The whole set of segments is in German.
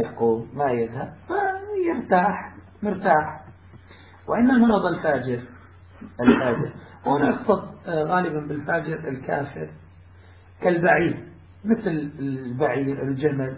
يقوم ما يذهب فيرتاح مرتاح. وإن مرض الفاجر هنا يقصد غالبا بالفاجر الكافر كالبعير، مثل البعير الجمل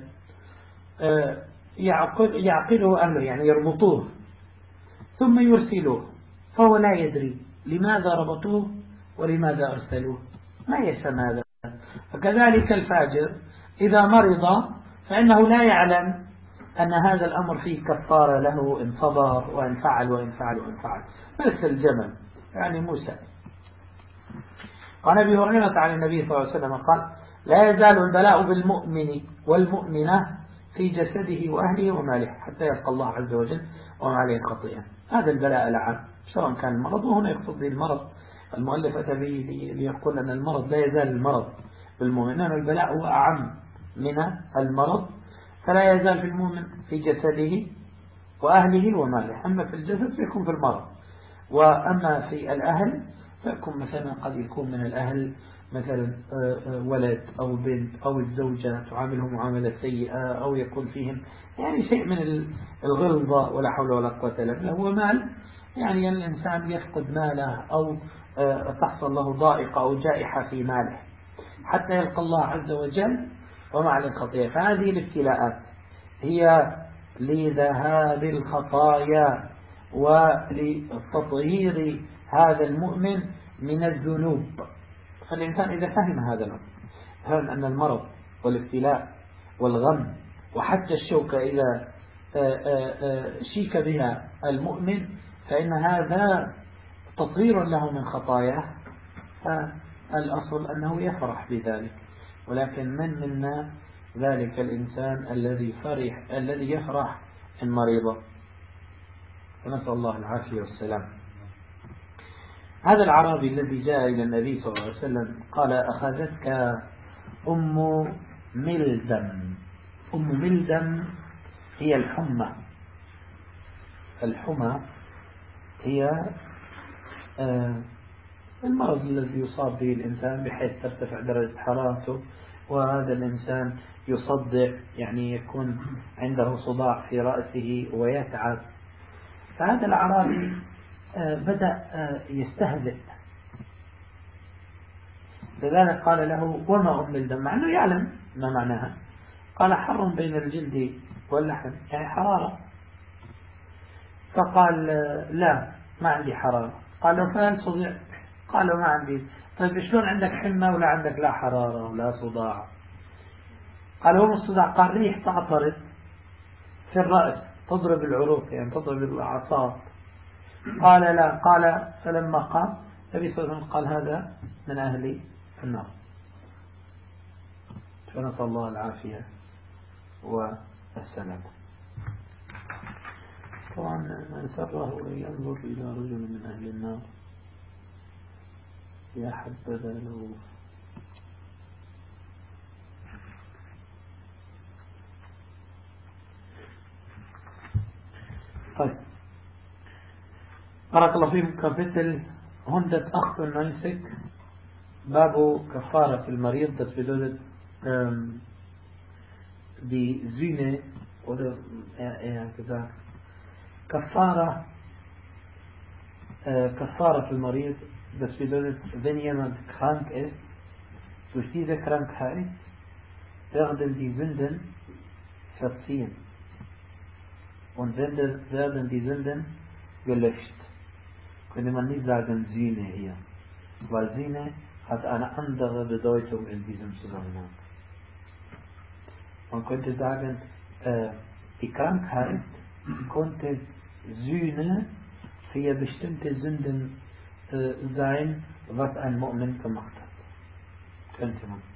يعقله أهله يعني يربطوه ثم يرسلوه، فهو لا يدري لماذا ربطوه ولماذا أرسلوه، ما يسمى هذا. فكذلك الفاجر إذا مرض فإنه لا يعلم أن هذا الأمر فيه كفارة له إن صبر وإن فعل وإن فعل وإن فعل، مثل الجمل يعني موسى. قال أبي هريرة عن النبي صلى الله عليه وسلم قال: لا يزال البلاء بالمؤمن والمؤمنة في جسده وأهله وماله حتى يلقى الله عز وجل وما عليه خطيئة. هذا البلاء العام سواء كان المرض، وهنا يقصد به المرض المؤلف أتى به ليقول أن المرض لا يزال المرض بالمؤمن، أن البلاء هو أعم من المرض، فلا يزال في المؤمن في جسده وأهله وماله. أما في الجسد فيكون في المرض، وأما في الأهل فيكون مثلا قد يكون من الأهل مثلا ولد أو بنت أو الزوجة تعاملهم معاملة سيئة، أو يكون فيهم يعني شيء من الغلظة ولا حول ولا قوة إلا بالله. هو مال يعني الإنسان يفقد ماله أو تحصل له ضائقة أو جائحة في ماله حتى يلقى الله عز وجل وما عليه خطيئة. فهذه الابتلاءات هي لذهاب الخطايا ولتطهير هذا المؤمن من الذنوب. فالإنسان إذا فهم هذا الأمر، فهم أن المرض والابتلاء والغم وحتى الشوكة إذا شيك بها المؤمن فإن هذا تطهير له من خطاياه، فالأصل أنه يفرح بذلك. ولكن من منا ذلك الإنسان الذي يفرح إن مريضه، فنسأل الله العافية والسلام. هذا العربي الذي جاء إلى النبي صلى الله عليه وسلم قال: أخذتك أم ملدم. أم ملدم هي الحمى. الحمى هي المرض الذي يصاب به الإنسان بحيث ترتفع درجة حرارته، وهذا الإنسان يصدع يعني يكون عنده صداع في رأسه ويتعب. فهذا العربي بدأ يستهزئ، لذلك قال له: وما أم الدم؟ مع أنه يعلم ما معناها. قال: حر بين الجلد واللحم، يعني حرارة. فقال: لا ما عندي حرارة. قال له: فهل صدعت؟ قال: ما عندي. طيب شلون عندك حمى ولا عندك لا حرارة ولا صداع؟ قال: وما الصداع؟ قال: ريح تعطرت في الرأس تضرب العروق يعني تضرب الأعصاب. قال: لا. قال: فلما قام النبي صلى الله عليه وسلم قال: هذا من أهل النار. فنسأل الله العافية والسلام. طبعا من سره أن ينظر إلى رجل من أهل النار يا حبذا له. طيب، بارك الله فيكم. Kapitel 198 باب كفارة المريض. Das bedeutet die Sühne oder eher gesagt Kafara für المريض. Das bedeutet, wenn jemand krank ist, durch diese Krankheit werden die Sünden verziehen und werden die Sünden gelöscht. Könnte man nicht sagen Sühne hier, weil Sühne hat eine andere Bedeutung in diesem Zusammenhang. Man könnte sagen, die Krankheit konnte Sühne für bestimmte Sünden sein, was ein Mu'min gemacht hat. Könnte man.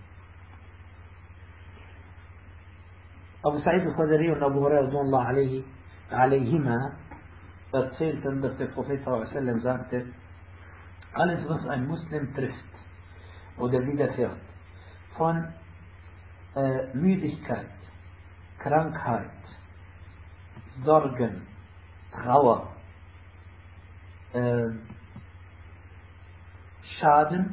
Abu Sa'id al-Khudri und Abu Hurairah radhiyallahu alayhima erzählten, dass der Prophet ﷺ sagte: alles was ein Muslim trifft oder widerfährt von Müdigkeit, Krankheit, Sorgen, Trauer, Schaden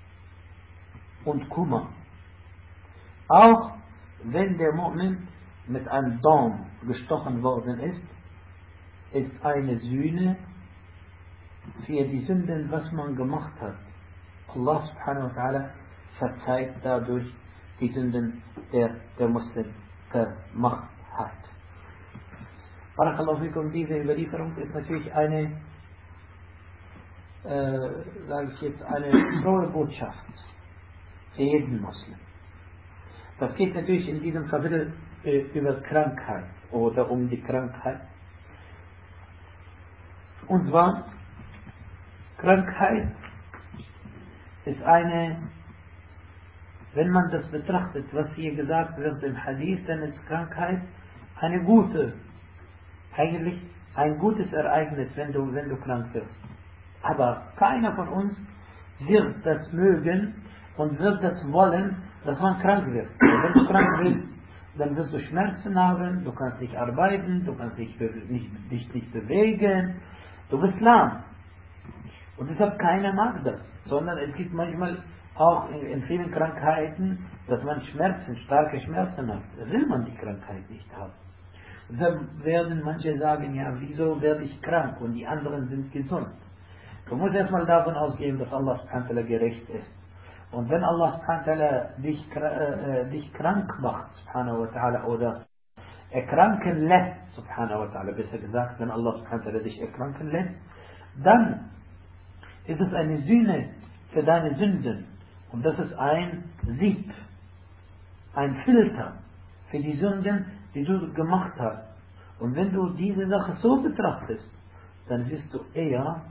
und Kummer, auch wenn der Mu'min mit einem Dorn gestochen worden ist eine Sühne für die Sünden, was man gemacht hat. Allah subhanahu wa ta'ala verzeiht dadurch die Sünden, der Muslim gemacht hat. Barakallahu fikum, diese Überlieferung ist natürlich eine, sage ich jetzt, eine frohe Botschaft für jeden Muslim. Das geht natürlich in diesem Kapitel über Krankheit oder um die Krankheit. Und zwar, Krankheit ist eine, wenn man das betrachtet, was hier gesagt wird im Hadith, dann ist Krankheit eine gute, eigentlich ein gutes Ereignis, wenn du krank wirst. Aber keiner von uns wird das mögen und wird das wollen, dass man krank wird. Und wenn du krank bist, dann wirst du Schmerzen haben, du kannst nicht arbeiten, du kannst dich nicht bewegen, du bist lahm. Und deshalb keiner mag das, sondern es gibt manchmal auch in vielen Krankheiten, dass man starke Schmerzen hat. Da will man die Krankheit nicht haben. Dann werden manche sagen, ja, wieso werde ich krank und die anderen sind gesund? Du musst erstmal davon ausgehen, dass Allah subhanahu wa ta'ala gerecht ist. Und wenn Allah subhanahu wa ta'ala dich krank macht, subhanahu wa ta'ala, oder erkranken lässt, subhanahu wa ta'ala, besser gesagt, wenn Allah subhanahu wa ta'ala dich erkranken lässt, dann ist es eine Sühne für deine Sünden. Und das ist ein Sieb, ein Filter für die Sünden, die du gemacht hast. Und wenn du diese Sache so betrachtest, dann wirst du eher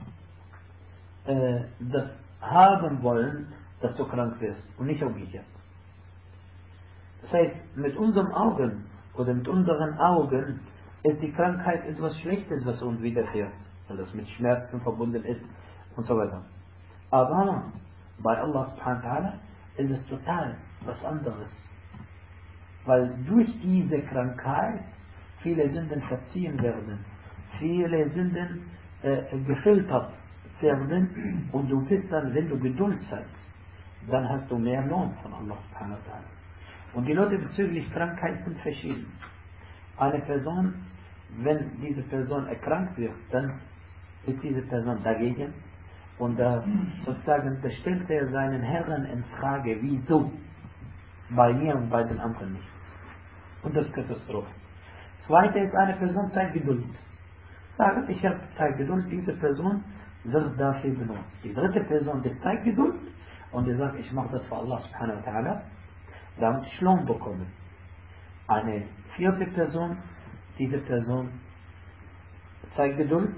das haben wollen, dass du krank wirst und nicht umgekehrt. Das heißt, mit unseren Augen oder mit unseren Augen ist die Krankheit etwas Schlechtes, was uns widerfährt, weil das mit Schmerzen verbunden ist und so weiter. Aber bei Allah subhanahu wa ta'ala ist es total was anderes. Weil durch diese Krankheit viele Sünden verziehen werden, viele Sünden gefiltert werden, und du bist dann, wenn du Geduld zeigst, dann hast du mehr Lohn von Allah subhanahu wa ta'ala. Und die Leute bezüglich Krankheit sind verschieden. Eine Person, wenn diese Person erkrankt wird, dann ist diese Person dagegen und sozusagen da stellt er seinen Herrn in Frage, wieso bei mir und bei den anderen nicht. Und das ist Katastrophe. Zweite ist, eine Person zeigt Geduld. Sagt, ich habe zeigt Geduld, diese Person wird dafür belohnt. Die dritte Person, die zeigt Geduld und die sagt, ich mache das für Allah subhanahu wa ta'ala, damit ich Lohn bekomme. Eine vierte Person, diese Person zeigt Geduld,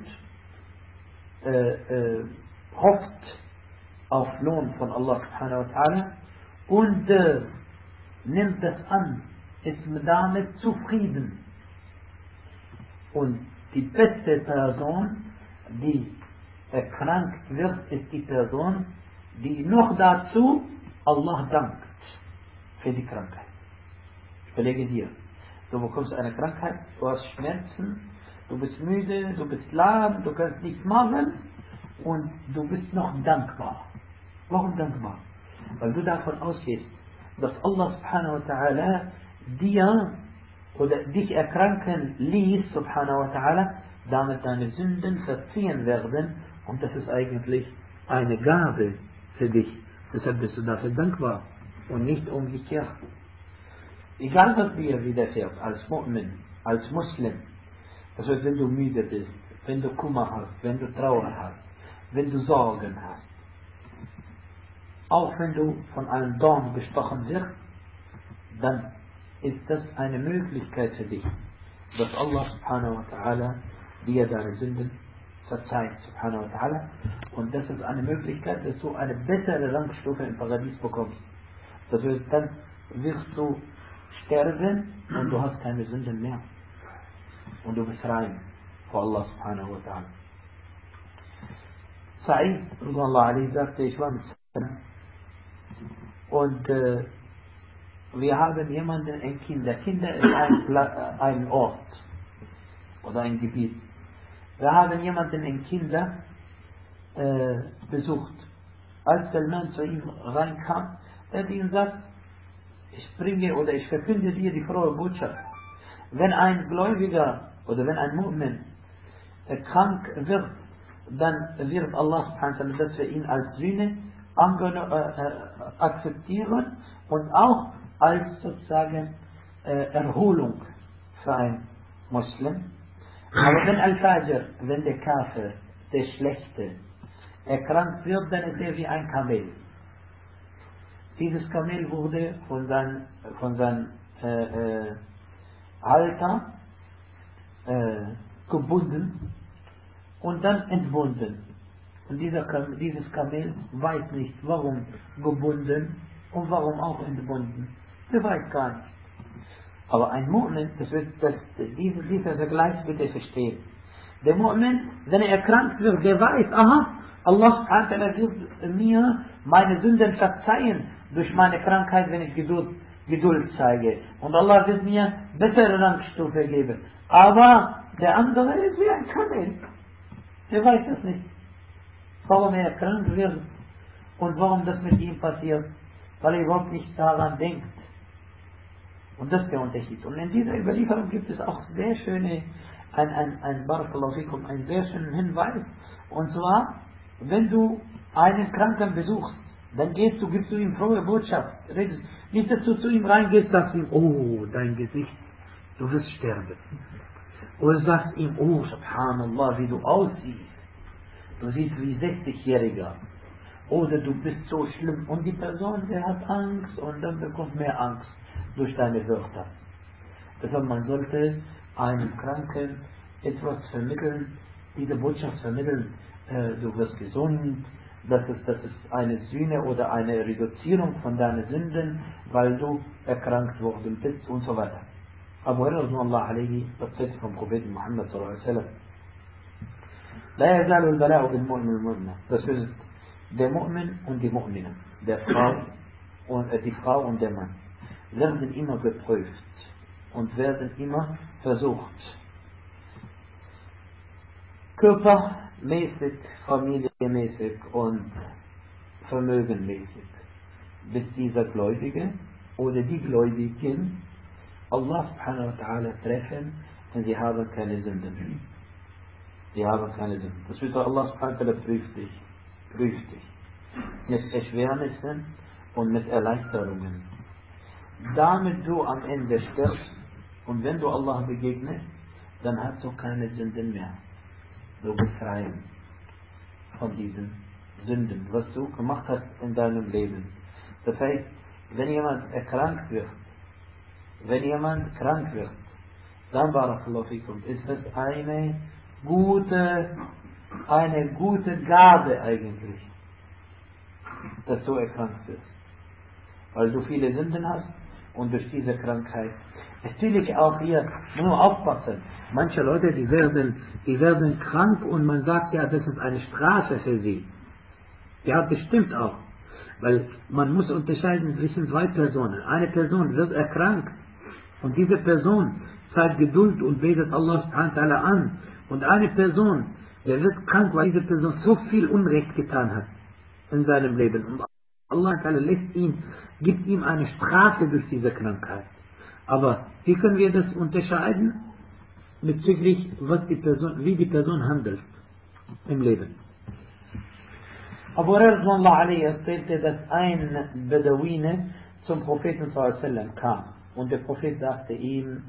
hofft auf Lohn von Allah subhanahu wa ta'ala und nimmt das an, ist damit zufrieden. Und die beste Person, die erkrankt wird, ist die Person, die noch dazu Allah dankt für die Krankheit. Ich überlege dir, du bekommst eine Krankheit, du hast Schmerzen, du bist müde, du bist lahm, du kannst nichts machen und du bist noch dankbar. Warum dankbar? Weil du davon ausgehst, dass Allah subhanahu wa ta'ala dir oder dich erkranken ließ, subhanahu wa ta'ala, damit deine Sünden verziehen werden, und das ist eigentlich eine Gabe für dich. Deshalb bist du dafür dankbar und nicht umgekehrt. Egal was dir widerfährt, als Mu'min, als Muslim, das heißt, wenn du müde bist, wenn du Kummer hast, wenn du Trauer hast, wenn du Sorgen hast, auch wenn du von einem Dorn gestochen wirst, dann ist das eine Möglichkeit für dich, dass Allah subhanahu wa ta'ala dir deine Sünden verzeiht, subhanahu wa ta'ala, und das ist eine Möglichkeit, dass du eine bessere Rangstufe im Paradies bekommst. Das heißt, dann wirst du sterben und du hast keine Sünden mehr. Und du bist rein vor Allah subhanahu wa ta'ala. Sa'id, radiyallahu anhu, sagte, ich war mit Salam und wir haben jemanden, ein Kinder. Kinder ist ein Ort oder ein Gebiet. Wir haben jemanden in Kinder besucht. Als der Mann zu ihm reinkam, er hat ihm gesagt, ich bringe oder ich verkünde dir die frohe Botschaft. wenn ein Gläubiger oder wenn ein Mu'min krank wird, dann wird Allah subhanahu wa ta'ala das für ihn als Sühne akzeptieren und auch als sozusagen Erholung für ein Muslim. Aber wenn Al-Fajr, wenn der Kafir, der Schlechte, erkrankt wird, dann ist er wie ein Kamel. Dieses Kamel wurde von seinem Halter gebunden und dann entbunden. Und dieses Kamel weiß nicht, warum gebunden und warum auch entbunden. Er weiß gar nicht. Aber ein Mu'min, dieser Vergleich bitte verstehen. Der Mu'min, wenn er erkrankt wird, der weiß, aha, Allah subhanahu wa ta'ala wird mir meine Sünden verzeihen durch meine Krankheit, wenn ich Geduld zeige. Und Allah wird mir bessere Rangstufe geben. Aber der andere ist wie ein Kamel. Der weiß es nicht. Warum er krank wird und warum das mit ihm passiert. Weil er überhaupt nicht daran denkt. Und das ist der Unterschied. Und in dieser Überlieferung gibt es auch sehr schöne, Barakallahu fikum, einen sehr schönen Hinweis. Und zwar, wenn du einen Kranken besuchst, dann gibst du ihm frohe Botschaft. Nicht, dass du zu ihm reingehst, sagst ihm, oh, dein Gesicht, du wirst sterben. Oder sagst ihm, oh, subhanallah, wie du aussiehst. Du siehst wie 60-Jähriger. Oder du bist so schlimm. Und die Person, der hat Angst und dann bekommt mehr Angst durch deine Wörter. Deshalb man sollte einem Kranken etwas vermitteln, diese Botschaft vermitteln, du wirst gesund, das ist eine Sühne oder eine Reduzierung von deinen Sünden, weil du erkrankt worden bist und so weiter. Abu Hurairah alayhi, das vom Propheten Muhammad sallallahu alaihi wasallam. لا يزال البلاء بالمؤمن والمؤمنة. Das ist der Mu'min und die Mu'mine, die Frau und der Mann, werden immer geprüft und werden immer versucht. Körpermäßig, familienmäßig und vermögenmäßig. Bis dieser Gläubige oder die Gläubigen Allah subhanahu wa ta'ala treffen und sie haben keine Sünden. Sie haben keine Sünden. Das bedeutet, Allah subhanahu wa ta'ala prüft dich. Mit Erschwernissen und mit Erleichterungen. Damit du am Ende stirbst und wenn du Allah begegnest, dann hast du keine Sünden mehr. Du bist frei von diesen Sünden, was du gemacht hast in deinem Leben. Das heißt, wenn jemand krank wird, dann Barakallahu fikum, ist das eine gute Gabe eigentlich, dass du erkrankt wirst. Weil du viele Sünden hast und durch diese Krankheit. Natürlich auch hier, nur aufpassen. Manche Leute, die werden krank und man sagt ja, das ist eine Strafe für sie. Ja, das stimmt auch. Weil man muss unterscheiden zwischen zwei Personen. Eine Person wird erkrankt und diese Person zeigt Geduld und betet Allah subhanahu wa ta'ala an. Und eine Person, der wird krank, weil diese Person so viel Unrecht getan hat in seinem Leben. Und Allah ta'ala gibt ihm eine Strafe durch diese Krankheit. Aber wie können wir das unterscheiden? Bezüglich wie die Person handelt im Leben. Abu Hurairah erzählte, dass ein Bedouine zum Propheten sallallahu alaihi wasallam kam. Und der Prophet sagte ihm,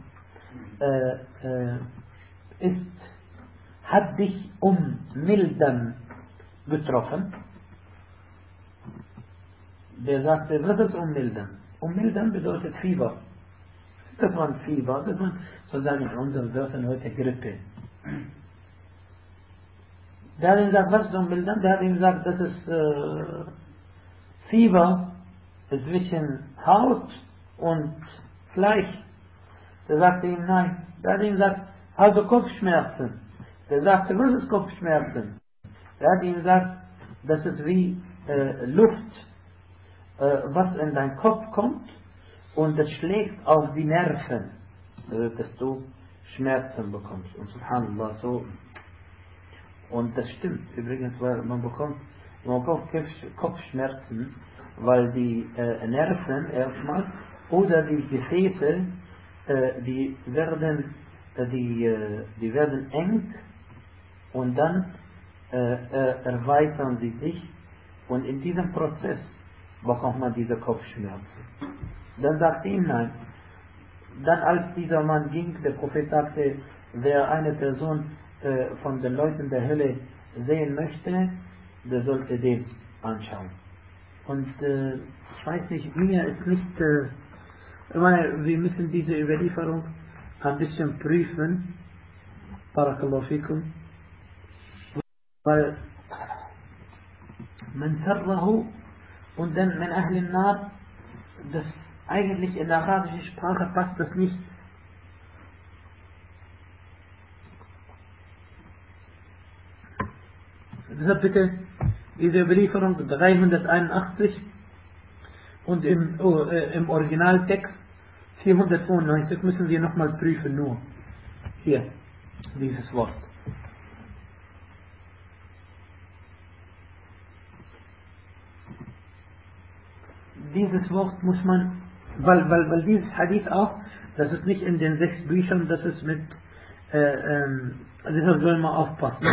hat dich Milden getroffen? Der sagte, was ist Milden? Milden bedeutet Fieber. Das war Fieber, das war sozusagen in unseren Wörtern heute Grippe. Der hat ihm gesagt, was ist Milden? Der hat ihm gesagt, das ist Fieber zwischen Haut und Fleisch. Der sagte ihm nein. Der hat ihm gesagt, hast du Kopfschmerzen? Der sagte, was ist Kopfschmerzen? Der hat ihm gesagt, das ist wie Luft, was in deinen Kopf kommt und das schlägt auf die Nerven, dass du Schmerzen bekommst. Und subhanallah, so. Und das stimmt übrigens, weil man bekommt Kopfschmerzen, weil die Nerven erstmal oder die Gefäße die werden eng und dann erweitern sie sich und in diesem Prozess bekommt man diese Kopfschmerzen. Dann sagte ihm nein. Dann als dieser Mann ging, der Prophet sagte, wer eine Person von den Leuten der Hölle sehen möchte, der sollte den anschauen. Und ich weiß nicht, mir ist nicht, ich meine, wir müssen diese Überlieferung ein bisschen prüfen, Barakallahu fikum, weil man sarrahu und dann min Ahl an-Nar, das eigentlich in der arabischen Sprache passt das nicht. Deshalb bitte diese Überlieferung 381 und im Originaltext 492 müssen wir nochmal prüfen, nur hier, dieses Wort. Dieses Wort muss man, weil dieses Hadith auch, das ist nicht in den 6 Büchern, das ist mit, deshalb soll man aufpassen.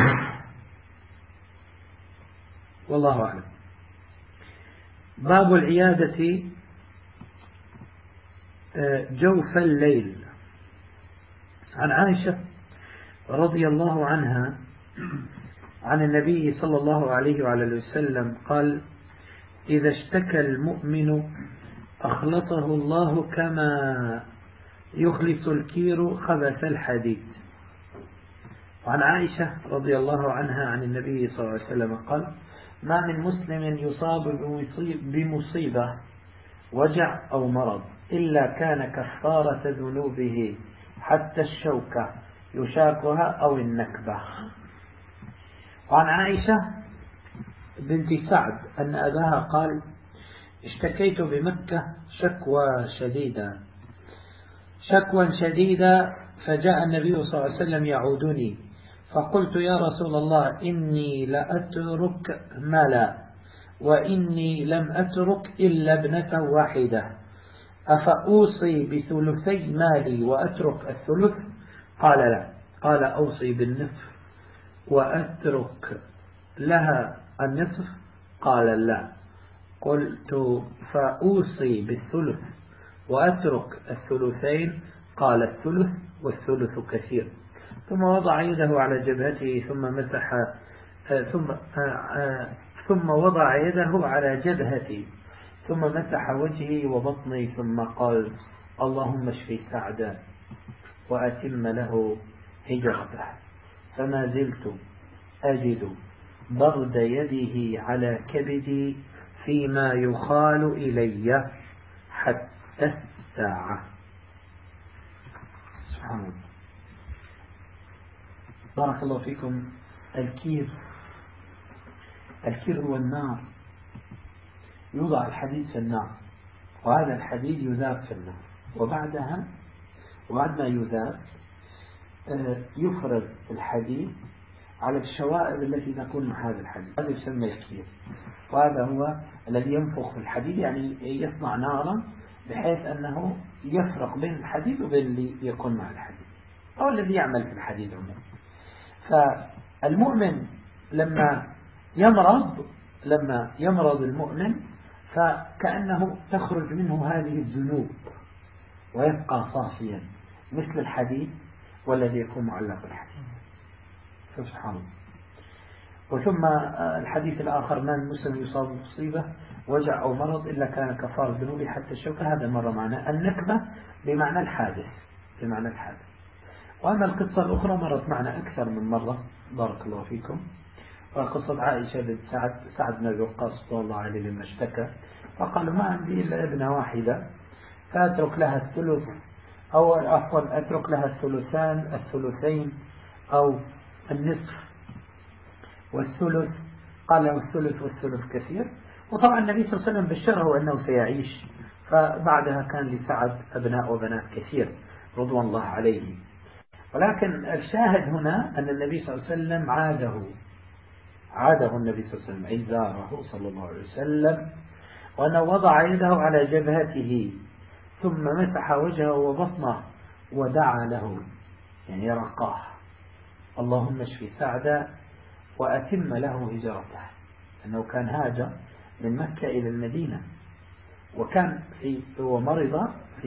Wallahu a'lam. باب العيادة جوف الليل. عن عائشة رضي الله عنها عن النبي صلى الله عليه وعلى وسلم قال: إذا اشتكى المؤمن أخلصه الله كما يخلص الكير خبث الحديد. وعن عائشة رضي الله عنها عن النبي صلى الله عليه وسلم قال: ما من مسلم يصاب بمصيبة وجع أو مرض إلا كان كفارة ذنوبه حتى الشوكة يشاكها أو النكبة. وعن عائشة بنت سعد أن أباها قال: اشتكيت بمكة شكوى شديدة فجاء النبي صلى الله عليه وسلم يعودني فقلت: يا رسول الله إني لأترك مالا وإني لم أترك إلا ابنة واحدة أفأوصي بثلثي مالي وأترك الثلث؟ قال لا. قال: أوصي بالنصف وأترك لها النصف؟ قال لا. قلت: فأوصي بالثلث وأترك الثلثين؟ قال: الثلث والثلث كثير. ثم وضع يده على جبهته ثم مسح ثم وضع يده على جبهتي ثم مسح وجهي وبطني ثم قال: اللهم اشفي سعدا وأتم له هجرته. فما زلت أجد برد يده على كبدي فيما يخال إلي حتى الساعة. سبحان الله. بارك الله فيكم. الكير هو النار، يوضع الحديد في النار وهذا الحديد يذاب في النار، وبعد ما يذاب يفرز الحديد على الشوائب التي تكون مع هذا الحديد، هذا يسمى الكير. وهذا هو الذي ينفخ في الحديد، يعني يصنع نارا بحيث أنه يفرق بين الحديد وبين اللي يكون مع الحديد أو الذي يعمل في الحديد عموما. فالمؤمن لما يمرض المؤمن فكأنه تخرج منه هذه الذنوب ويبقى صافيا مثل الحديد والذي يكون معلق بالحديد. سبحان الله. وثم الحديث الآخر: من مسلم يصاب بمصيبة وجع أو مرض إلا كان كفار ذنوبه حتى الشوكة. هذا مرة معنى النكبة بمعنى الحادث. وأما القصة الأخرى مرت معنا أكثر من مرة، بارك الله فيكم، وقصة عائشة بنت سعد بن أبي وقاص رضي الله عنه لما اشتكى فقال: ما عندي إلا ابنة واحدة فأترك لها الثلث، أو عفوا أترك لها الثلثين أو النصف والثلث. قال: والثلث والثلث كثير. وطبعا النبي صلى الله عليه وسلم بشره أنه سيعيش، فبعدها كان لسعد أبناء وبنات كثير رضوان الله عليه. ولكن الشاهد هنا أن النبي صلى الله عليه وسلم عاده النبي صلى الله عليه وسلم عزاره صلى الله عليه وسلم، وأنه وضع يده على جبهته ثم مسح وجهه وبطنه ودعا له يعني رقاه اللهم اشف سعدا وأتم له هجرته، أنه كان هاجر من مكة إلى المدينة وكان هو مرض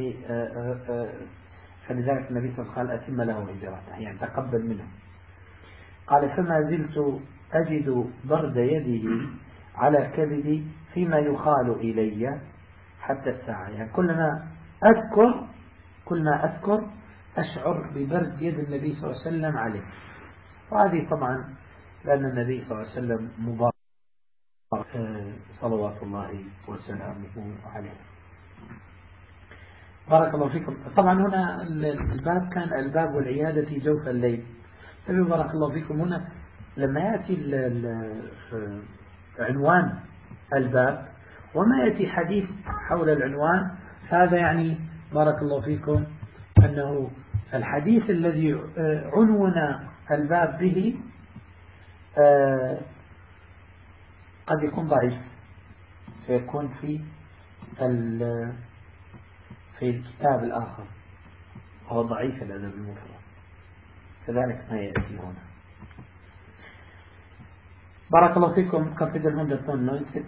فلذلك النبي صلى الله عليه وسلم قال أتم له هجرته يعني تقبل منه. قال فما زلت أجد برد يده على كبدي فيما يخال إلي حتى الساعة، يعني كلما أذكر أشعر ببرد يد النبي صلى الله عليه وسلم عليه. وهذه طبعا لأن النبي صلى الله عليه وسلم مبارك صلوات الله وسلامه عليه. بارك الله فيكم. طبعا هنا الباب كان الباب والعيادة في جوف الليل. بارك الله فيكم. هنا لما يأتي عنوان الباب وما يأتي حديث حول العنوان، هذا يعني بارك الله فيكم أنه الحديث الذي عنون الباب به قد يكون ضعيف فيكون في الكتاب الآخر هو ضعيف الأدب المفرد، كذلك ما يأتي هنا. بارك الله فيكم. Kapitel 199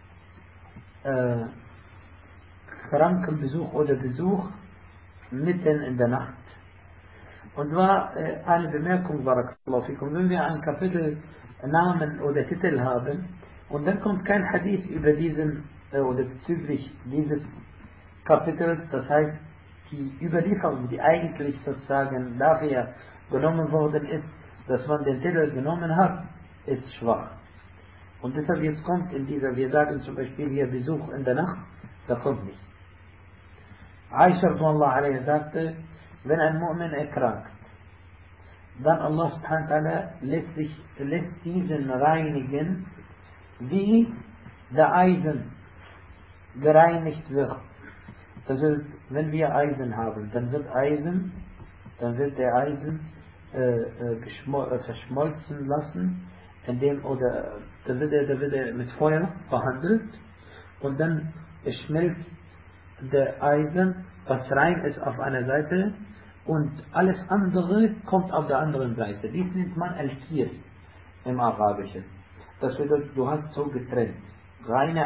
Krankenbesuch oder Besuch mitten in der Nacht. Und war eine Bemerkung, Barakallahu fikum, wenn wir ein Kapitel Namen oder Titel haben und dann kommt kein Hadith über diesen oder bezüglich dieses Kapitels, das heißt die Überlieferung, die eigentlich sozusagen dafür genommen worden ist, dass man den Titel genommen hat, ist schwach. Und deshalb jetzt kommt in dieser, wir sagen zum Beispiel hier Besuch in der Nacht, da kommt nicht. Aisha radhiyallahu anha sagte, wenn ein Mu'min erkrankt, dann Allah subhanahu wa ta'ala lässt diesen reinigen, wie der Eisen gereinigt wird. Das heißt, wenn wir Eisen haben, dann wird der Eisen verschmolzen lassen, oder da wird er mit Feuer behandelt und dann schmilzt der Eisen, was rein ist auf einer Seite und alles andere kommt auf der anderen Seite. Dies nennt man Al-Kir im Arabischen. Das bedeutet, du hast so getrennt. Reinen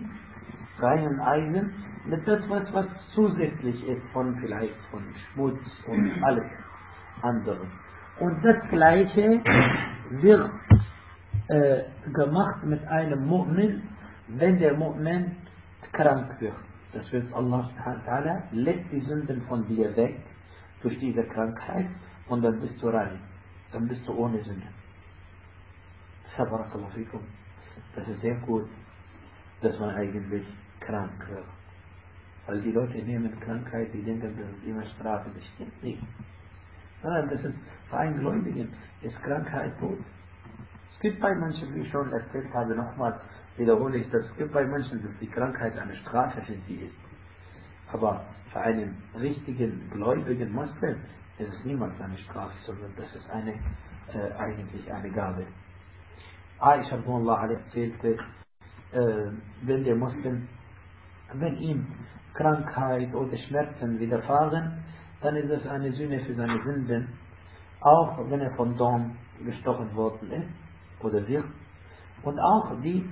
Eisen mit das, was zusätzlich ist von Schmutz und alles andere. Und das Gleiche wird gemacht mit einem Mu'min, wenn der Mu'min krank wird. Das wird Allah subhanahu wa ta'ala lässt die Sünden von dir weg durch diese Krankheit und dann bist du rein. Dann bist du ohne Sünde. Barakallahu fikum. Das ist sehr gut, dass man eigentlich krank wird. Weil die Leute nehmen Krankheit, die denken, das ist immer Strafe. Das stimmt nicht. Sondern das ist für einen Gläubigen ist Krankheit tot. Es gibt bei Menschen, wie ich schon erzählt habe, nochmal wiederhole ich das, es gibt bei Menschen, dass die Krankheit eine Strafe für sie ist. Aber für einen richtigen, gläubigen Muslim ist es niemals eine Strafe, sondern das ist eigentlich eine Gabe. Aisha radhiyallahu anha erzählte, wenn der Muslim, wenn ihm Krankheit oder Schmerzen widerfahren, dann ist es eine Sühne für seine Sünden, auch wenn er von Dorn gestochen worden ist oder wird. Und auch die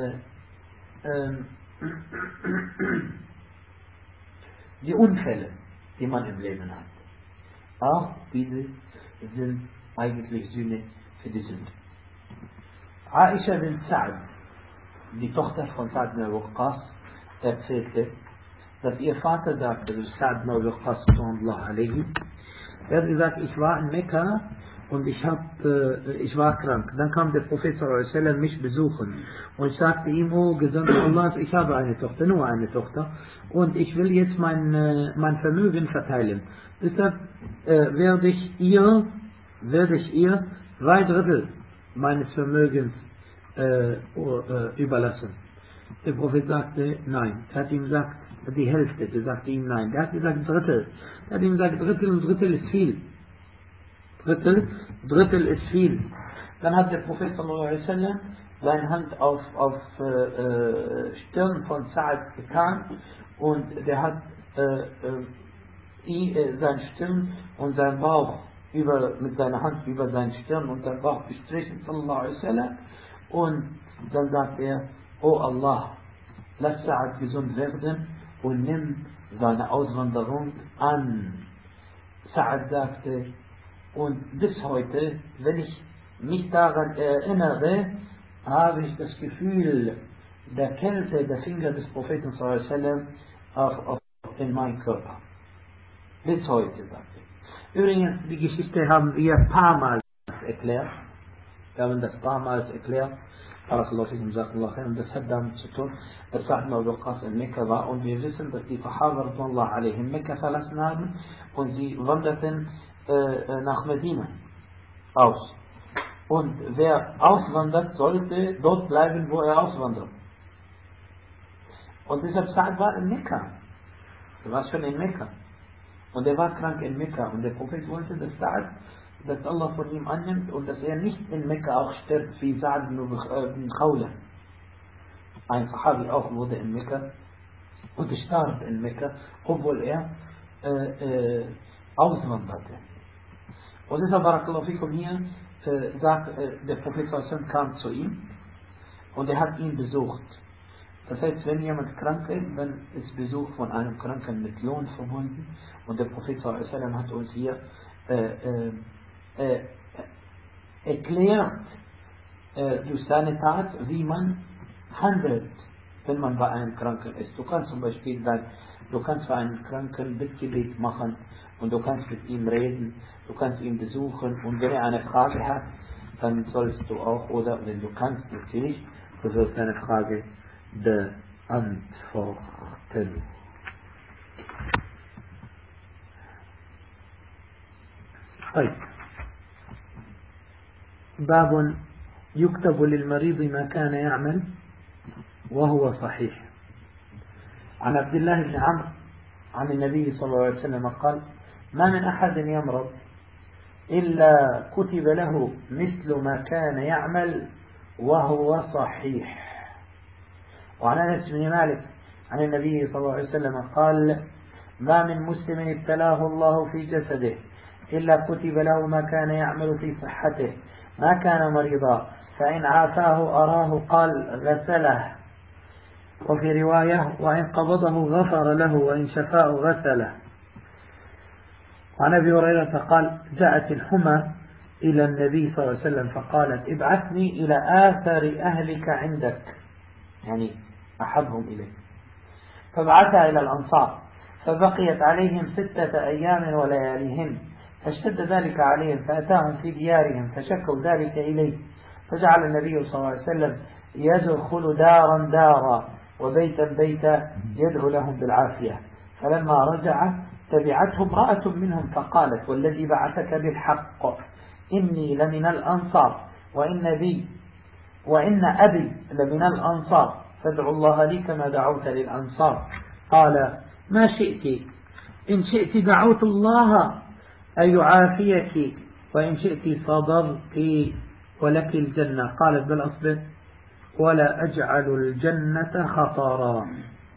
Unfälle, die man im Leben hat. Auch diese sind eigentlich Sühne für die Sünde. Aisha bin Sa'd, die Tochter von Sa'd bin Waqqas, erzählte, dass ihr Vater sagte, Sa'd bin Waqqas, er hat gesagt, ich war in Mekka und ich war krank. Dann kam der Prophet sallallahu alaihi wasallam mich besuchen und ich sagte ihm, oh Gesandter Allah, ich habe eine Tochter, nur eine Tochter und ich will jetzt mein Vermögen verteilen. Deshalb werde ich ihr 2/3 meines Vermögens überlassen. Der Prophet sagte nein. Er hat ihm gesagt die Hälfte. Er sagte ihm nein. Er hat gesagt Drittel. Er hat ihm gesagt Drittel und Drittel ist viel. Drittel ist viel. Dann hat der Prophet sallallahu alaihi wasallam seine Hand auf Stirn von Sa'd getan und der hat seine Stirn und sein Bauch mit seiner Hand über seine Stirn und sein Bauch gestrichen, sallallahu alaihi wasallam. Und dann sagt er, oh Allah, lass Sa'ad gesund werden und nimm seine Auswanderung an. Sa'ad sagte, und bis heute, wenn ich mich daran erinnere, habe ich das Gefühl der Kälte der Finger des Propheten sallallahu alaihi wasallam in meinem Körper. Bis heute, sagte er. Übrigens, die Geschichte haben wir ein paar Mal erklärt. Wir haben das paar Mal erklärt. Und das hat damit zu tun, dass Sa'd ibn Abi Waqqas in Mekka war und wir wissen, dass die Sahaba radhiyallahu anhum Mekka verlassen haben und sie wanderten nach Medina aus. Und wer auswandert, sollte dort bleiben, wo er auswandert. Und deshalb Sa'd war in Mekka. Er war schon in Mekka. Und er war krank in Mekka. Und der Prophet wollte, dass Sa'd, dass Allah von ihm annimmt und dass er nicht in Mekka auch stirbt wie Sa'd ibn Khawla. Ein Sahabi auch wurde in Mekka und starb in Mekka, obwohl er auswanderte. Und deshalb, barakallahu fikum, hier sagt der Prophet sallallahu kam zu ihm und er hat ihn besucht. Das heißt, wenn jemand krank ist, dann ist Besuch von einem Kranken mit Lohn verbunden. Und der Prophet sallallahu hat uns hier erklärt durch seine Tat, wie man handelt, wenn man bei einem Kranken ist. Du kannst zum Beispiel für einen Kranken Bittgebet machen und du kannst mit ihm reden, du kannst ihn besuchen und wenn er eine Frage hat, dann sollst du auch, oder wenn du kannst natürlich, du sollst eine Frage beantworten. طيب باب يكتب للمريض ما كان يعمل وهو صحيح. عن عبد الله بن عمرو عن النبي صلى الله عليه وسلم قال ما من أحد يمرض إلا كتب له مثل ما كان يعمل وهو صحيح. وعن أنس بن مالك عن النبي صلى الله عليه وسلم قال ما من مسلم ابتلاه الله في جسده إلا كتب له ما كان يعمل في صحته ما كان مريضا فإن عافاه أراه قال غسله. وفي رواية وإن قبضه غفر له وإن شفاه غسله. وعن أبي هريرة قال جاءت الحمى إلى النبي صلى الله عليه وسلم فقالت ابعثني إلى آثر أهلك عندك، يعني أحبهم إليك. فبعثها إلى الأنصار فبقيت عليهم 6 أيام ولياليهن فاشتد ذلك عليهم فأتاهم في ديارهم فشكوا ذلك إليه فجعل النبي صلى الله عليه وسلم يدخل دارا دارا وبيتا بيتا يدعو لهم بالعافية. فلما رجع تبعته امرأة منهم فقالت والذي بعثك بالحق إني لمن الأنصار وإن أبي لمن الأنصار فادعوا الله لي كما دعوت للأنصار. قال ما شئت إن شئت دعوت الله أن يعافيك وإن شئت صبرت ولك الجنة. قالت بل أصبر ولا أجعل الجنة خطرا.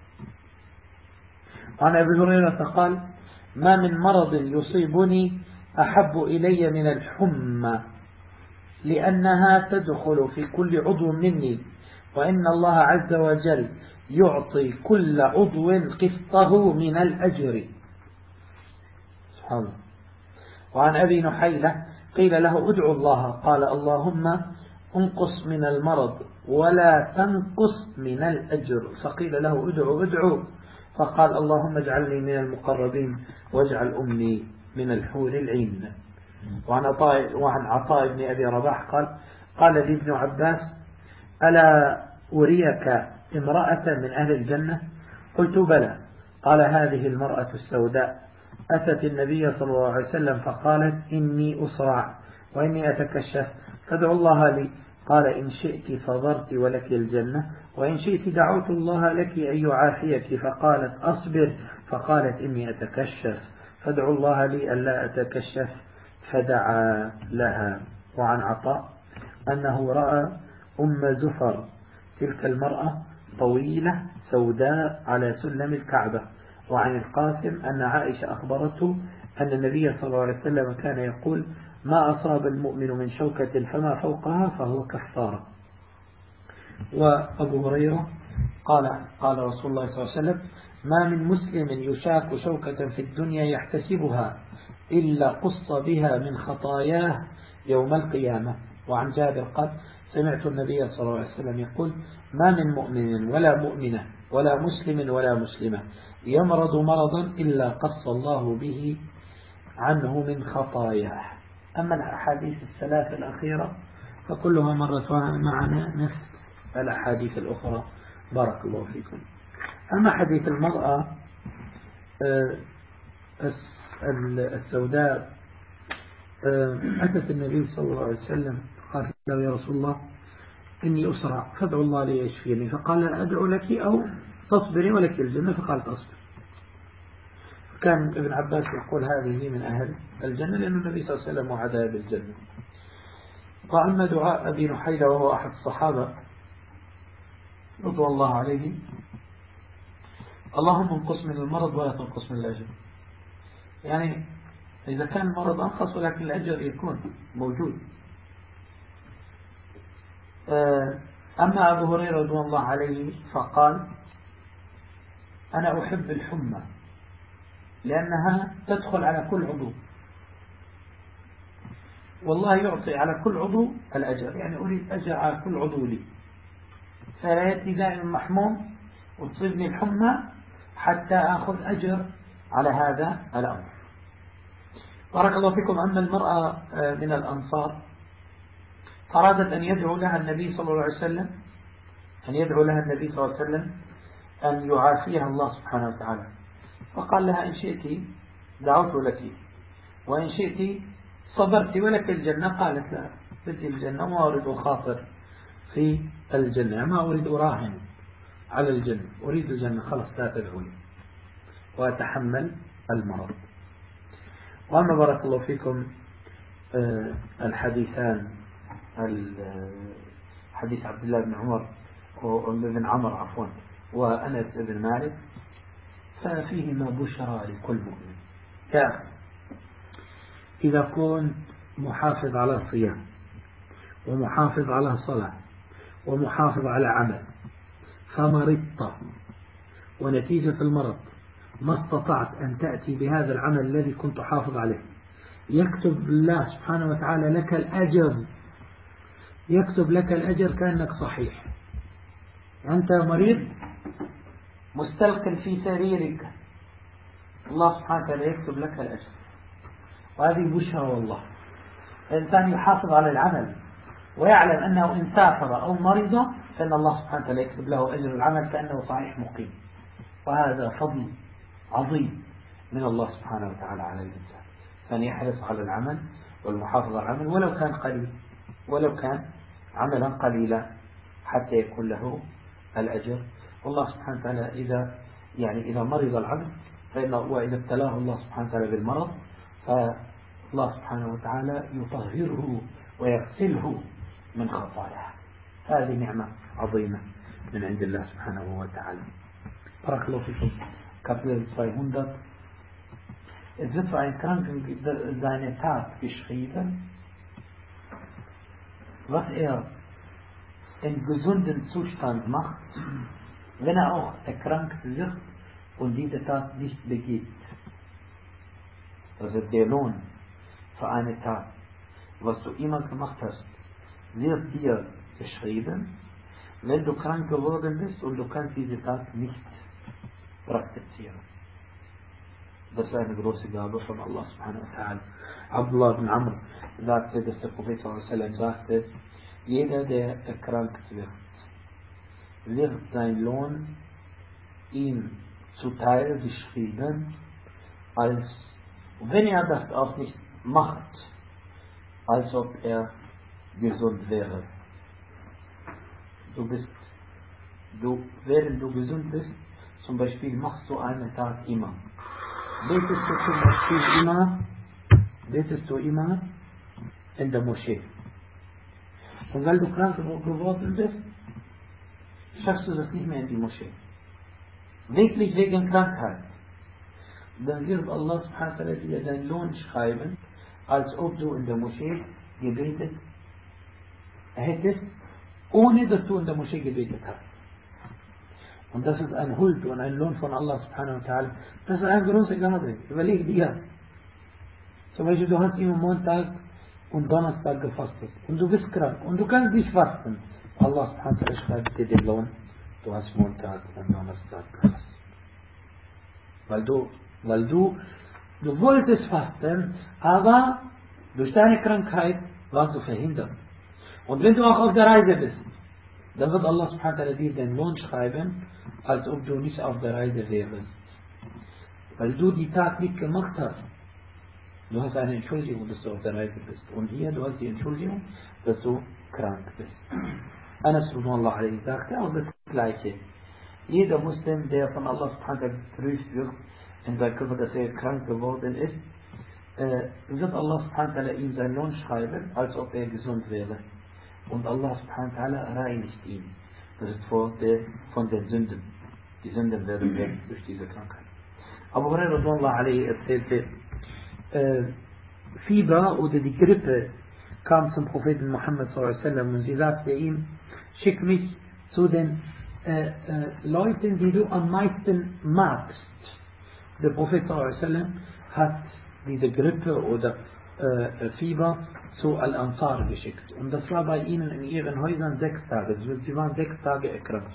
عن أبي هريرة قال ما من مرض يصيبني أحب إلي من الحمى لأنها تدخل في كل عضو مني وإن الله عز وجل يعطي كل عضو قسطه من الأجر. سبحان الله. وعن أبي نحيلة قيل له ادعو الله قال اللهم انقص من المرض ولا تنقص من الأجر. فقيل له ادعو فقال اللهم اجعلني من المقربين واجعل أمي من الحور العين. وعن عطاء بن أبي رباح قال لي ابن عباس ألا أريك امرأة من أهل الجنة؟ قلت بلى. قال هذه المرأة السوداء أتت النبي صلى الله عليه وسلم فقالت إني أصرع وإني أتكشف فادعوا الله لي. قال إن شئت صبرت ولك الجنة وإن شئت دعوت الله لك أن يعافيك. فقالت أصبر. فقالت إني أتكشف فادعوا الله لي ألا أتكشف فدعا لها. وعن عطاء أنه رأى أم زفر تلك المرأة طويلة سوداء على سلم الكعبة وعن القاسم أن عائشة أخبرته أن النبي صلى الله عليه وسلم كان يقول ما أصاب المؤمن من شوكة فما فوقها فهو كفارة. وأبو هريرة قال رسول الله صلى الله عليه وسلم ما من مسلم يشاك شوكة في الدنيا يحتسبها إلا قص بها من خطاياه يوم القيامة. وعن جابر قال سمعت النبي صلى الله عليه وسلم يقول ما من مؤمن ولا مؤمنة ولا مسلم ولا مسلمة يمرض مرضا إلا قص الله به عنه من خطاياه. أما الأحاديث الثلاث الأخيرة فكلها مرت معنا نفس الأحاديث الأخرى. بارك الله فيكم. أما حديث المرأة السوداء أتت النبي صلى الله عليه وسلم قالت له يا رسول الله إني أسرع فادعو الله لي يشفيني. فقال أدعو لك أو تصبري ولك الجنة. فقالت أصبر. كان ابن عباس يقول هذه من أهل الجنة لأن النبي صلى الله عليه وسلم وعدها بالجنة. وأما دعاء أبي نحيلة وهو أحد الصحابة رضوان الله عليه اللهم انقص من المرض ولا تنقص من الأجر. يعني إذا كان المرض أنقص ولكن الأجر يكون موجود. أما أبو هريرة رضوان الله عليه فقال أنا أحب الحمى لأنها تدخل على كل عضو والله يعطي على كل عضو الأجر. يعني أريد أجر على كل عضو لي فلا يأتي دائما محموم وتصيبني الحمى حتى أخذ أجر على هذا الأمر. بارك الله فيكم. أما المرأة من الأنصار أرادت أن يدعو لها النبي صلى الله عليه وسلم أن يعافيها الله سبحانه وتعالى. فقال لها إن شئت دعوت لك وإن شئت صبرت ولك الجنة. قالت لا بدي الجنة ما أريد أخاطر في الجنة ما أريد أراهن على الجنة أريد الجنة خلص لا تدعوني وأتحمل المرض. وأما بارك الله فيكم الحديثان حديث عبد الله بن عمر وابن عمر وأنس بن مالك ففيهما بشرى لكل مؤمن. إذا كنت محافظ على صيام ومحافظ على صلاة ومحافظ على عمل فمرضت ونتيجة المرض ما استطعت أن تأتي بهذا العمل الذي كنت حافظ عليه يكتب الله سبحانه وتعالى لك الأجر يكتب لك الأجر كأنك صحيح. أنت مريض مستلقٍ في سريرك الله سبحانه وتعالى يكتب لك الأجر. وهذه بشرى والله. الإنسان يحافظ على العمل ويعلم أنه إن سافر أو مرض فإن الله سبحانه وتعالى يكتب له أجر العمل كأنه صحيح مقيم. وهذا فضل عظيم من الله سبحانه وتعالى على الإنسان فأن يحرص على العمل والمحافظة على العمل ولو كان قليل ولو كان عملا قليلا حتى يكون له الأجر. والله سبحانه وتعالى إذا مرض العبد وإذا ابتلاه الله سبحانه وتعالى بالمرض فالله سبحانه وتعالى يطهره ويغسله من خطاياه. هذه نعمة عظيمة من عند الله سبحانه وتعالى. بارك الله فيكم. Kapitel 200. Es wird für einen Kranken seine Tat geschrieben, was in gesunden Zustand macht, wenn auch erkrankt wird und diese Tat nicht begeht. Also der Lohn für eine Tat, was du immer gemacht hast, wird dir geschrieben, wenn du krank geworden bist und du kannst diese Tat nicht praktizieren. Das ist eine große Gabe von Allah subhanahu wa ta'ala. Abdullah ibn Amr sagte, dass der Prophet sallallahu alaihi wasallam sagte, jeder, der erkrankt wird sein Lohn ihm zuteil geschrieben, als wenn er das auch nicht macht, als ob er gesund wäre. Während du gesund bist, zum Beispiel machst du einen Tag immer. Betest du zum Beispiel immer in der Moschee. Und weil du krank geworden bist, schaffst du das nicht mehr in die Moschee. Wirklich wegen Krankheit. dann wird Allah subhanahu wa ta'ala dir deinen Lohn schreiben, als ob du in der Moschee gebetet hättest, ohne dass du in der Moschee gebetet hast. Und das ist ein Huld und ein Lohn von Allah subhanahu wa ta'ala. Das ist eine große Gabe. Überleg dir. Zum Beispiel, du hast immer Montag und Donnerstag gefastet. Und du bist krank. Und du kannst nicht fasten. Allah subhanahu wa ta'ala schreibt dir den Lohn. Du hast Montag und Donnerstag gefastet. Weil du wolltest fasten, aber durch deine Krankheit warst du verhindert. Und wenn du auch auf der Reise bist, dann wird Allah subhanahu wa ta'ala dir den Lohn schreiben, als ob du nicht auf der Reise wärst. Weil du die Tat nicht gemacht hast. Du hast eine Entschuldigung, dass du auf der Reise bist. Und hier, du hast die Entschuldigung, dass du krank bist. Anas sallallahu alaihi sagte auch das Gleiche. Jeder Muslim, der von Allah subhanahu wa ta'ala geprüft wird, in seinem Körper, dass er krank geworden ist, wird Allah subhanahu wa ta'ala ihm seinen Lohn schreiben, als ob er gesund wäre. Und Allah subhanahu wa ta'ala reinigt ihn. Das ist von den Sünden. Die Sünden werden weg durch diese Krankheit. Abu Hurairah radhiyallahu anhu erzählte, Fieber oder die Grippe kam zum Propheten Muhammad sallallahu alaihi wasallam und sie sagte ihm, schick mich zu den Leuten, die du am meisten magst. Der Prophet sallallahu alaihi wasallam hat diese Grippe oder Fieber zu Al-Ansar geschickt. Und das war bei ihnen in ihren Häusern 6 Tage. Sie waren 6 Tage erkrankt.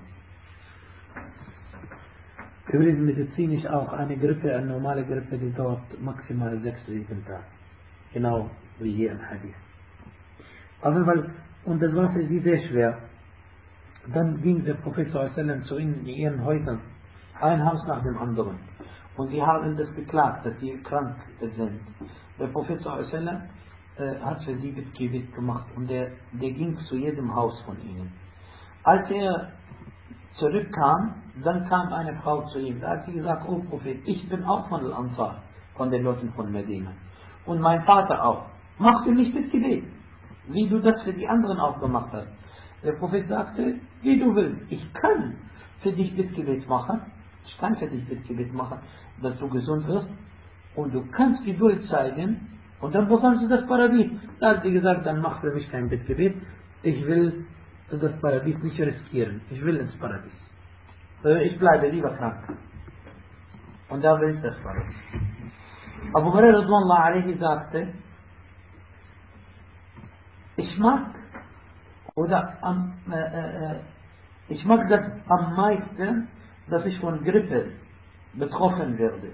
Übrigens medizinisch auch eine Grippe, eine normale Grippe, die dauert maximal 6-7 Tage. Genau wie hier im Hadith. Auf jeden Fall, und das war für sie sehr schwer. Dann ging der Prophet ﷺ zu ihnen in ihren Häusern, ein Haus nach dem anderen. Und sie haben das beklagt, dass sie krank sind. Der Prophet ﷺ hat für sie Gebet gemacht und der ging zu jedem Haus von ihnen. Als er zurückkam, dann kam eine Frau zu ihm. Da hat sie gesagt, oh Prophet, ich bin auch von Al-Ansar, von den Leuten von Medina. Und mein Vater auch. Mach für mich das Gebet, wie du das für die anderen auch gemacht hast. Der Prophet sagte, wie du willst. Ich kann für dich das Gebet machen. Ich kann für dich das Gebet machen, dass du gesund wirst. Und du kannst Geduld zeigen. Und dann bekommst du das Paradies. Da hat sie gesagt, dann mach für mich kein Gebet. Ich will das Paradies nicht riskieren. Ich will ins Paradies. Ich bleibe lieber krank. Und da will ich das Paradies. Abu Hurairah radhiyallahu anhu sagte, ich mag das am meisten, dass ich von Grippe betroffen werde.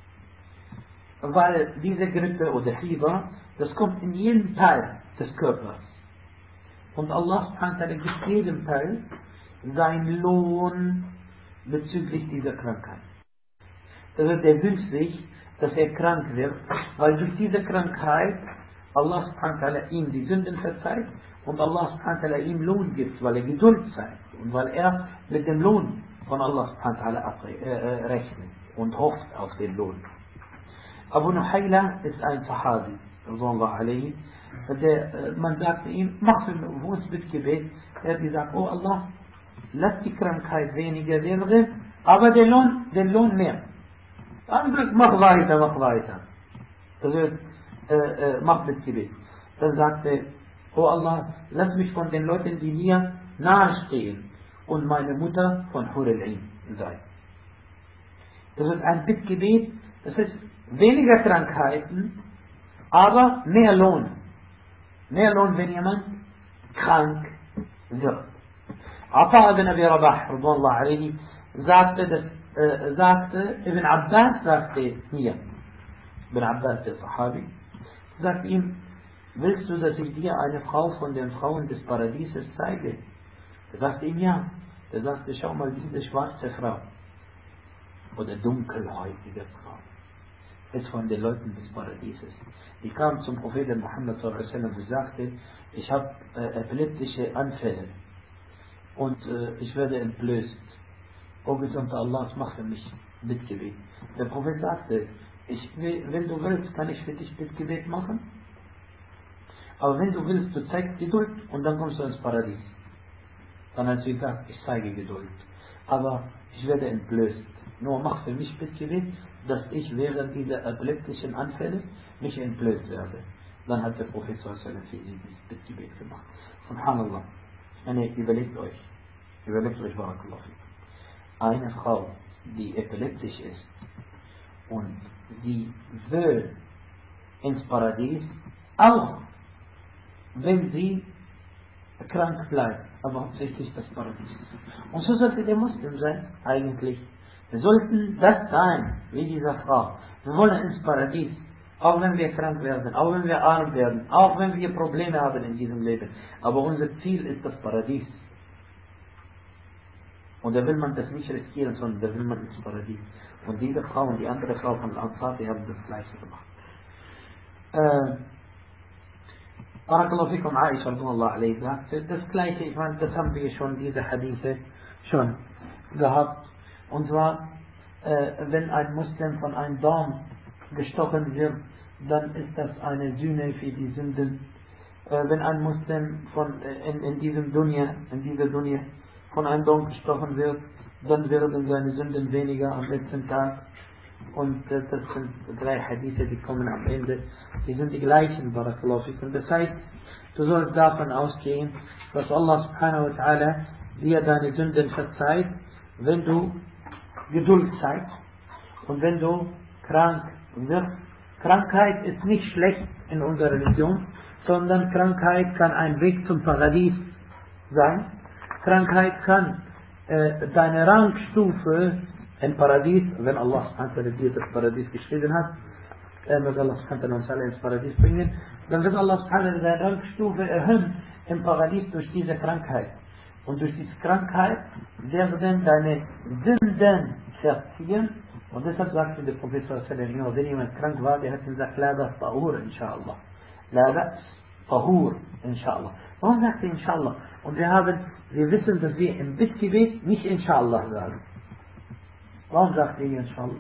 Weil diese Grippe oder Fieber, das kommt in jeden Teil des Körpers. Und Allah subhanahu wa ta'ala gibt jedem Teil seinen Lohn bezüglich dieser Krankheit. Also der wünscht sich, dass er krank wird, weil durch diese Krankheit Allah subhanahu wa ta'ala ihm die Sünden verzeiht und Allah subhanahu wa ta'ala ihm Lohn gibt, weil er Geduld zeigt und weil er mit dem Lohn von Allah subhanahu wa ta'ala rechnet und hofft auf den Lohn. Abu Nuhayla ist ein Sahabi, man sagte ihm, mach für uns Bittgebet. Er hat gesagt, oh Allah, lass die Krankheit weniger werden, aber den Lohn mehr. Dann sagt, mach weiter. Also, mach Bittgebet. Dann sagte, oh Allah, lass mich von den Leuten, die mir nahestehen und meine Mutter von Hur al-Ain sein. Das ist ein Bittgebet, das ist weniger Krankheiten, aber mehr Lohn. Mehr Lohn, wenn jemand krank wird. Ata ibn Abi Rabah radhiyallahu anhu sagte, Ibn Abbas sagte mir, Ibn Abbas der Sahabi, sagt ihm, willst du, dass ich dir eine Frau von den Frauen des Paradieses zeige? Er sagte ihm ja. Er sagte, schau mal, diese schwarze Frau oder dunkelhäutige Frau ist von den Leuten des Paradieses. Ich kam zum Propheten Muhammad sallallahu alaihi wasallam und sagte, ich habe epileptische Anfälle und ich werde entblößt. O gesandter Allah, mach für mich Bittgebet. Der Prophet sagte, wenn du willst, kann ich für dich Bittgebet machen. Aber wenn du willst, du zeigst Geduld und dann kommst du ins Paradies. Dann hat sie gesagt, ich zeige Geduld. Aber ich werde entblößt. nur mach für mich Bittgebet, dass ich während dieser epileptischen Anfälle nicht entblößt werde. Dann hat der Prophet sallallahu alaihi wasallam für ihn dieses Bittgebet gemacht. Subhanallah. Überlegt euch, Barakallahu fikum. Eine Frau, die epileptisch ist und sie will ins Paradies, auch wenn sie krank bleibt, aber hauptsächlich das Paradies. Und so sollte der Muslim sein, eigentlich. Wir sollten das sein, wie dieser Frau. Wir wollen ins Paradies, auch wenn wir krank werden, auch wenn wir arm werden, auch wenn wir Probleme haben in diesem Leben. Aber unser Ziel ist das Paradies. Und da will man das nicht riskieren, sondern da will man ins Paradies. Und diese Frau und die andere Frau von Al-Ansar, die haben das Gleiche gemacht. Barakallahu fikum, Aisha radhiyallahu anha sagt, das Gleiche, ich meine, das haben wir schon, diese Hadithe schon gehabt. Und zwar, wenn ein Muslim von einem Dorn gestochen wird, dann ist das eine Sühne für die Sünden. Wenn ein Muslim in dieser Dunya von einem Dorn gestochen wird, dann werden seine Sünden weniger am letzten Tag. Und das sind 3 Hadithe, die kommen am Ende. Die sind die gleichen, Barakallahu fikum. Das heißt, du sollst davon ausgehen, dass Allah subhanahu wa ta'ala dir deine Sünden verzeiht, wenn du Geduld zeigst und wenn du krank wirst. Krankheit ist nicht schlecht in unserer Religion, sondern Krankheit kann ein Weg zum Paradies sein. Krankheit kann deine Rangstufe im Paradies, wenn Allah subhanahu wa ta'ala dir das Paradies geschrieben hat, wird Allah subhanahu wa ta'ala uns alle ins Paradies bringen, dann wird Allah subhanahu wa ta'ala deine Rangstufe erhöhen im Paradies durch diese Krankheit. Und durch diese Krankheit werden deine Sünden verziehen. Und deshalb sagte der Prophet sallallahu alaihi wasallam, wenn jemand krank war, der hat gesagt, la bas tahur inshallah. La bas tahur inshallah. Warum sagt er inshallah? Und wir wissen, dass wir im Bittgebet nicht inshallah sagen. Warum sagt er inshallah?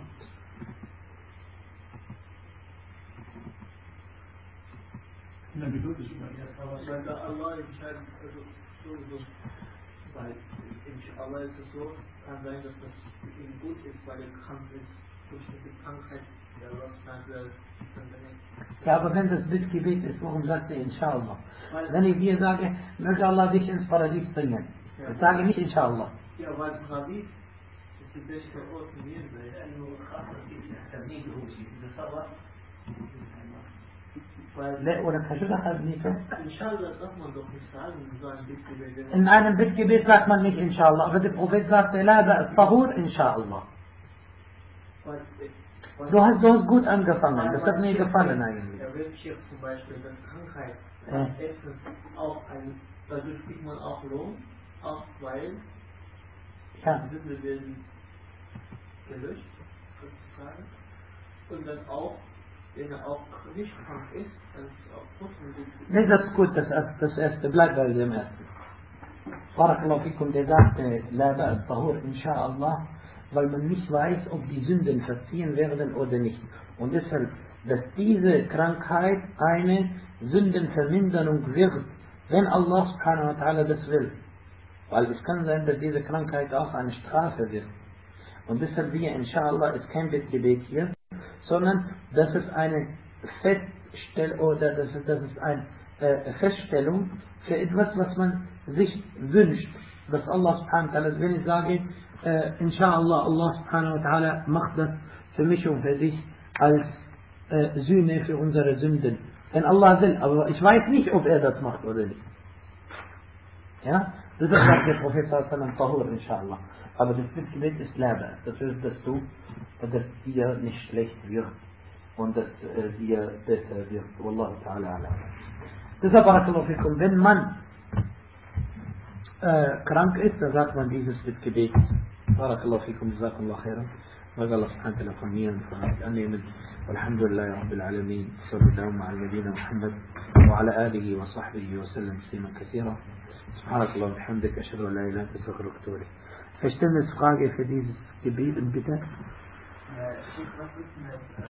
Na, Geduld ist immer erst, aber weil da Allah entscheidet, also so, weil inshallah ist es so, kann sein, dass das für ihn gut ist, weil er krank ist, durch diese Krankheit, der Allah sagt, ja, aber wenn das Bittgebet ist, warum sagt er inshallah? Wenn ich dir sage, möge Allah dich ins Paradies bringen, ich sage nicht inshallah. Ja, weil Paradies ist die beste Ort in jedem Welt. ولا كشدة نيته Inshallah darf man doch nicht sagen, so ein Bittgebet. in einem Bittgebet sagt man nicht inshallah, aber der Prophet sagte la ba'as tahur inshallah. Du hast gut angefangen, das hat mir gefallen eigentlich. Der Webschiff zum Beispiel, das Krankheit, erstens auch dadurch kriegt man auch Lohn, auch weil die Sünde werden gelöscht, sozusagen. Und dann auch, wenn er auch nicht krank ist, dann ist es auch trotzdem wichtig. Nee, das ist gut, das erste, bleibt bei dem ersten. Barakallahu fikum, der sagte, la ba'as tahur inshallah, weil man nicht weiß, ob die Sünden verziehen werden oder nicht. Und deshalb, dass diese Krankheit eine Sündenverminderung wird, wenn Allah subhanahu wa ta'ala das will. Weil es kann sein, dass diese Krankheit auch eine Strafe wird. Und deshalb wir, inshallah, ist kein Bittgebet hier, sondern das ist eine Feststellung für etwas, was man sich wünscht, dass Allah subhanahu wa ta'ala, wenn ich sage, inshallah, Allah subhanahu wa ta'ala macht das für mich und für dich als Sühne für unsere Sünden. Wenn Allah will, aber ich weiß nicht, ob er das macht oder nicht. Ja? Das sagt der Prophet sallallahu alaihi wasallam, tahur inshallah. Aber das Bittgebet ist Laba. Das ist, dass dir nicht schlecht wird und dass dir besser wird. Wallahu ta'ala ala. Deshalb, barakallahu fikum, wenn man krank ist, dann sagt man dieses Bittgebet. Barakallahu fikum, jazakumullah khairan. Möge Allah subhanahu wa ta'ala von mir und von euch annehmen. Walhamdulillahi rabbil alamin. Sallallahu ala nabina Muhammad wa ala alihi wa sahbihi wa sallam tasliman kathira. Subhanakallah wa bihamdika, ashhadu an la ilaha illa anta astaghfiruka wa atubu ilayk. Verständnisfrage für dieses Gebet, bitte.